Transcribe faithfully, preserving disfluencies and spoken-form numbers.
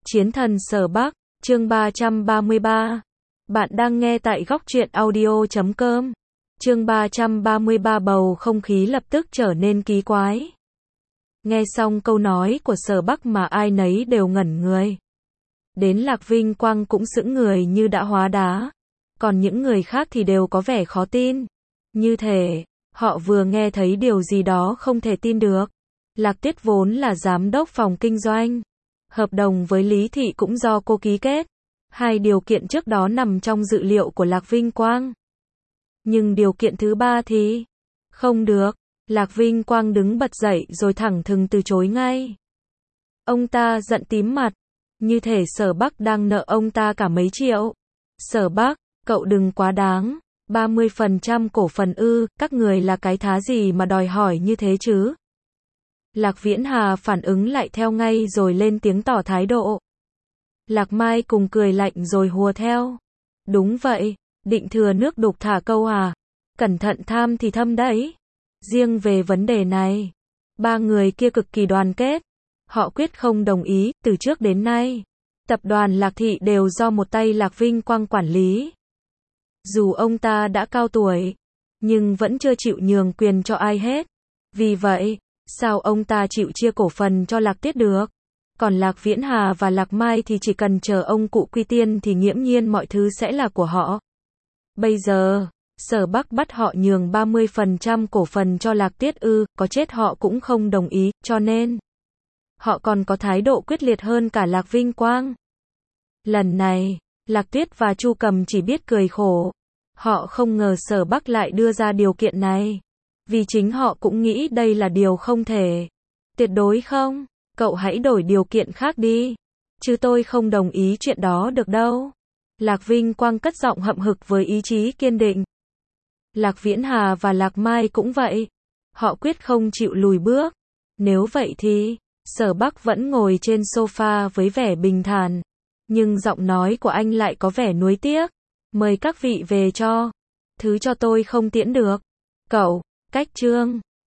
Chiến thần Sở Bắc, chương ba trăm ba mươi ba. Bạn đang nghe tại góc truyện audio chấm com. Chương ba trăm ba mươi ba, bầu không khí lập tức trở nên kỳ quái. Nghe xong câu nói của Sở Bắc mà ai nấy đều ngẩn người. Đến Lạc Vinh Quang cũng sững người như đã hóa đá. Còn những người khác thì đều có vẻ khó tin. Như thể, họ vừa nghe thấy điều gì đó không thể tin được. Lạc Tiết vốn là giám đốc phòng kinh doanh. Hợp đồng với Lý Thị cũng do cô ký kết. Hai điều kiện trước đó nằm trong dự liệu của Lạc Vinh Quang. Nhưng điều kiện thứ ba thì không được. Lạc Vinh Quang đứng bật dậy rồi thẳng thừng từ chối ngay. Ông ta giận tím mặt, như thể Sở Bắc đang nợ ông ta cả mấy triệu. Sở Bắc, cậu đừng quá đáng. ba mươi phần trăm cổ phần ư, các người là cái thá gì mà đòi hỏi như thế chứ? Lạc Viễn Hà phản ứng lại theo ngay rồi lên tiếng tỏ thái độ. Lạc Mai cùng cười lạnh rồi hùa theo. Đúng vậy, định thừa nước đục thả câu à? Cẩn thận tham thì thâm đấy. Riêng về vấn đề này, ba người kia cực kỳ đoàn kết. Họ quyết không đồng ý, từ trước đến nay. Tập đoàn Lạc Thị đều do một tay Lạc Vinh Quang quản lý. Dù ông ta đã cao tuổi, nhưng vẫn chưa chịu nhường quyền cho ai hết. Vì vậy, sao ông ta chịu chia cổ phần cho Lạc Tiết được? Còn Lạc Viễn Hà và Lạc Mai thì chỉ cần chờ ông cụ quy tiên thì nghiễm nhiên mọi thứ sẽ là của họ. Bây giờ, Sở Bắc bắt họ nhường ba mươi phần trăm cổ phần cho Lạc Tiết ư, có chết họ cũng không đồng ý, cho nên họ còn có thái độ quyết liệt hơn cả Lạc Vinh Quang. Lần này, Lạc Tiết và Chu Cầm chỉ biết cười khổ. Họ không ngờ Sở Bắc lại đưa ra điều kiện này. Vì chính họ cũng nghĩ đây là điều không thể. Tuyệt đối không, cậu hãy đổi điều kiện khác đi. Chứ tôi không đồng ý chuyện đó được đâu. Lạc Vinh Quang cất giọng hậm hực với ý chí kiên định. Lạc Viễn Hà và Lạc Mai cũng vậy. Họ quyết không chịu lùi bước. Nếu vậy thì, Sở Bắc vẫn ngồi trên sofa với vẻ bình thản. Nhưng giọng nói của anh lại có vẻ nuối tiếc. Mời các vị về cho. Thứ cho tôi không tiễn được. Cậu, cách trương.